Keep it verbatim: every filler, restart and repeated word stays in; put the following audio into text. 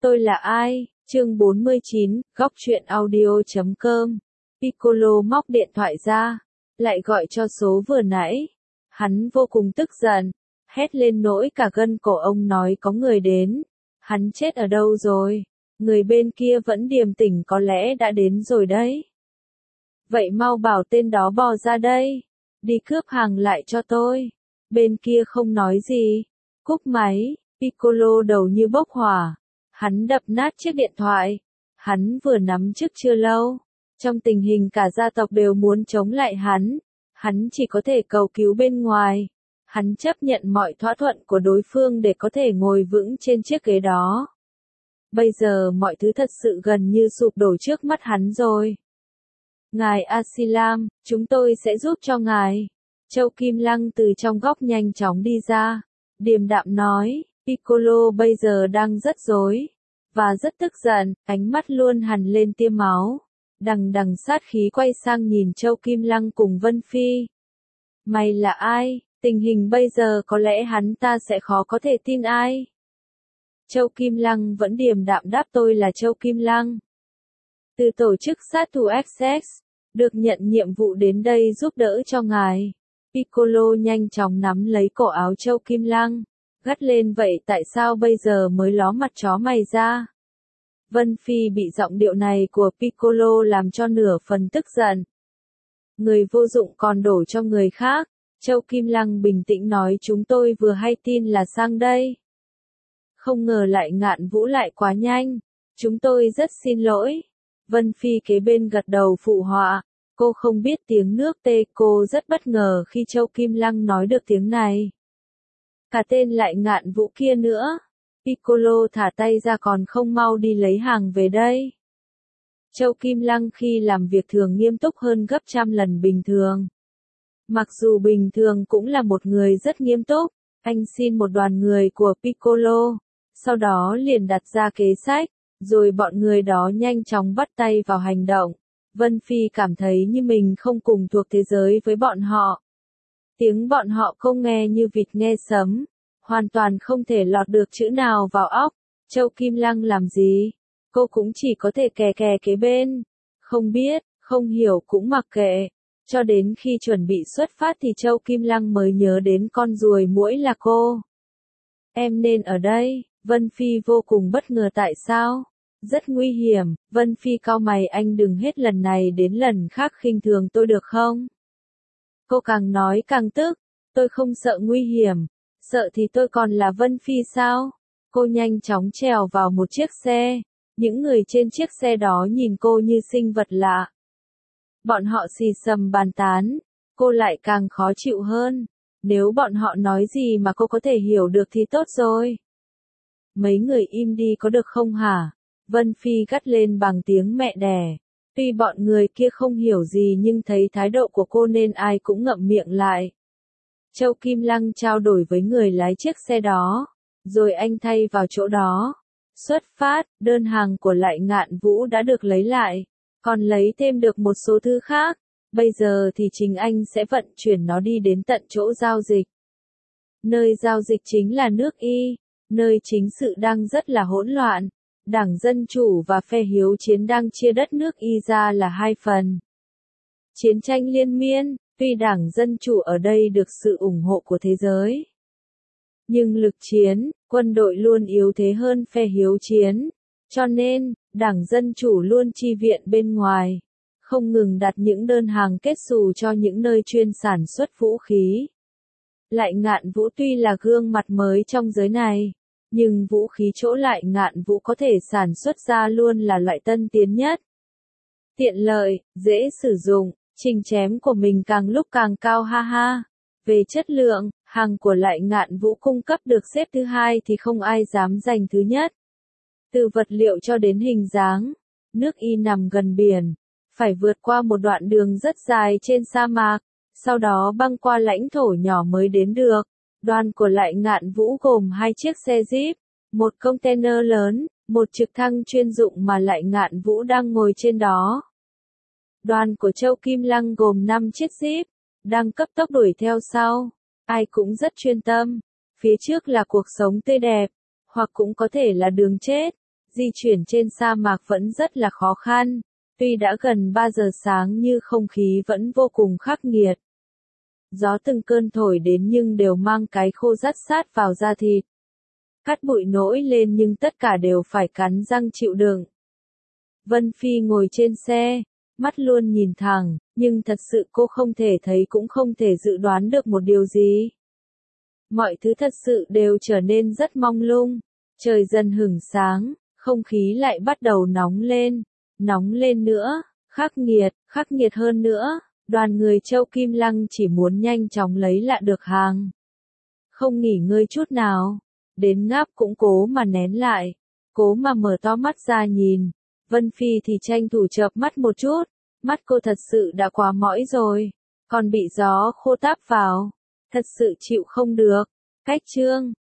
Tôi là ai? Chương bốn mươi chín, góc truyện audio chấm com. Piccolo móc điện thoại ra, lại gọi cho số vừa nãy. Hắn vô cùng tức giận, hét lên nỗi cả gân cổ ông nói có người đến. Hắn chết ở đâu rồi? Người bên kia vẫn điềm tĩnh, có lẽ đã đến rồi đấy. Vậy mau bảo tên đó bò ra đây. Đi cướp hàng lại cho tôi. Bên kia không nói gì. Cúp máy, Piccolo đầu như bốc hỏa. Hắn đập nát chiếc điện thoại. Hắn vừa nắm chức chưa lâu. Trong tình hình cả gia tộc đều muốn chống lại hắn. Hắn chỉ có thể cầu cứu bên ngoài. Hắn chấp nhận mọi thỏa thuận của đối phương để có thể ngồi vững trên chiếc ghế đó. Bây giờ mọi thứ thật sự gần như sụp đổ trước mắt hắn rồi. Ngài Asilam, chúng tôi sẽ giúp cho ngài. Châu Kim Lăng từ trong góc nhanh chóng đi ra. Điềm đạm nói, Piccolo bây giờ đang rất rối. Và rất tức giận, ánh mắt luôn hằn lên tia máu. Đằng đằng sát khí quay sang nhìn Châu Kim Lăng cùng Vân Phi. Mày là ai? Tình hình bây giờ có lẽ hắn ta sẽ khó có thể tin ai. Châu Kim Lăng vẫn điềm đạm đáp, tôi là Châu Kim Lăng. Từ tổ chức sát thủ ích ích, được nhận nhiệm vụ đến đây giúp đỡ cho ngài. Piccolo nhanh chóng nắm lấy cổ áo Châu Kim Lăng, gắt lên, vậy tại sao bây giờ mới ló mặt chó mày ra? Vân Phi bị giọng điệu này của Piccolo làm cho nửa phần tức giận. Người vô dụng còn đổ cho người khác. Châu Kim Lăng bình tĩnh nói, chúng tôi vừa hay tin là sang đây. Không ngờ lại Ngạn Vũ lại quá nhanh. Chúng tôi rất xin lỗi. Vân Phi kế bên gật đầu phụ họa. Cô không biết tiếng nước tê, cô rất bất ngờ khi Châu Kim Lăng nói được tiếng này. Cả tên lại Ngạn Vũ kia nữa. Piccolo thả tay ra, còn không mau đi lấy hàng về đây. Châu Kim Lăng khi làm việc thường nghiêm túc hơn gấp trăm lần bình thường. Mặc dù bình thường cũng là một người rất nghiêm túc, anh xin một đoàn người của Piccolo, sau đó liền đặt ra kế sách, rồi bọn người đó nhanh chóng bắt tay vào hành động. Vân Phi cảm thấy như mình không cùng thuộc thế giới với bọn họ. Tiếng bọn họ không nghe như vịt nghe sấm, hoàn toàn không thể lọt được chữ nào vào óc. Châu Kim Lăng làm gì? Cô cũng chỉ có thể kè kè kế bên. Không biết, không hiểu cũng mặc kệ. Cho đến khi chuẩn bị xuất phát thì Châu Kim Lăng mới nhớ đến con ruồi muỗi là cô. Em nên ở đây. Vân Phi vô cùng bất ngờ, tại sao? Rất nguy hiểm. Vân Phi cau mày, anh đừng hết lần này đến lần khác khinh thường tôi được không? Cô càng nói càng tức. Tôi không sợ nguy hiểm. Sợ thì tôi còn là Vân Phi sao? Cô nhanh chóng trèo vào một chiếc xe. Những người trên chiếc xe đó nhìn cô như sinh vật lạ. Bọn họ xì xầm bàn tán. Cô lại càng khó chịu hơn. Nếu bọn họ nói gì mà cô có thể hiểu được thì tốt rồi. Mấy người im đi có được không hả? Vân Phi gắt lên bằng tiếng mẹ đẻ. Tuy bọn người kia không hiểu gì nhưng thấy thái độ của cô nên ai cũng ngậm miệng lại. Châu Kim Lăng trao đổi với người lái chiếc xe đó. Rồi anh thay vào chỗ đó. Xuất phát, đơn hàng của lại Ngạn Vũ đã được lấy lại. Còn lấy thêm được một số thứ khác. Bây giờ thì chính anh sẽ vận chuyển nó đi đến tận chỗ giao dịch. Nơi giao dịch chính là nước Y. Nơi chính sự đang rất là hỗn loạn. Đảng Dân Chủ và phe hiếu chiến đang chia đất nước Y ra là hai phần. Chiến tranh liên miên, tuy Đảng Dân Chủ ở đây được sự ủng hộ của thế giới. Nhưng lực chiến, quân đội luôn yếu thế hơn phe hiếu chiến. Cho nên, Đảng Dân Chủ luôn chi viện bên ngoài. Không ngừng đặt những đơn hàng kết xù cho những nơi chuyên sản xuất vũ khí. Lại Ngạn Vũ tuy là gương mặt mới trong giới này. Nhưng vũ khí chỗ lại Ngạn Vũ có thể sản xuất ra luôn là loại tân tiến nhất. Tiện lợi, dễ sử dụng, trình chém của mình càng lúc càng cao ha ha. Về chất lượng, hàng của lại Ngạn Vũ cung cấp được xếp thứ hai thì không ai dám giành thứ nhất. Từ vật liệu cho đến hình dáng, nước Y nằm gần biển, phải vượt qua một đoạn đường rất dài trên sa mạc, sau đó băng qua lãnh thổ nhỏ mới đến được. Đoàn của lại Ngạn Vũ gồm hai chiếc xe Jeep, một container lớn, một trực thăng chuyên dụng mà lại Ngạn Vũ đang ngồi trên đó. Đoàn của Châu Kim Lăng gồm năm chiếc Jeep, đang cấp tốc đuổi theo sau. Ai cũng rất chuyên tâm. Phía trước là cuộc sống tươi đẹp, hoặc cũng có thể là đường chết. Di chuyển trên sa mạc vẫn rất là khó khăn, tuy đã gần ba giờ sáng nhưng không khí vẫn vô cùng khắc nghiệt. Gió từng cơn thổi đến nhưng đều mang cái khô rát sát vào da thịt. Cát bụi nổi lên nhưng tất cả đều phải cắn răng chịu đựng. Vân Phi ngồi trên xe, mắt luôn nhìn thẳng, nhưng thật sự cô không thể thấy cũng không thể dự đoán được một điều gì. Mọi thứ thật sự đều trở nên rất mông lung, trời dần hửng sáng, không khí lại bắt đầu nóng lên, nóng lên nữa, khắc nghiệt, khắc nghiệt hơn nữa, đoàn người Châu Kim Lăng chỉ muốn nhanh chóng lấy lại được hàng. Không nghỉ ngơi chút nào, đến ngáp cũng cố mà nén lại, cố mà mở to mắt ra nhìn, Vân Phi thì tranh thủ chợp mắt một chút, mắt cô thật sự đã quá mỏi rồi, còn bị gió khô táp vào, thật sự chịu không được. Cách chương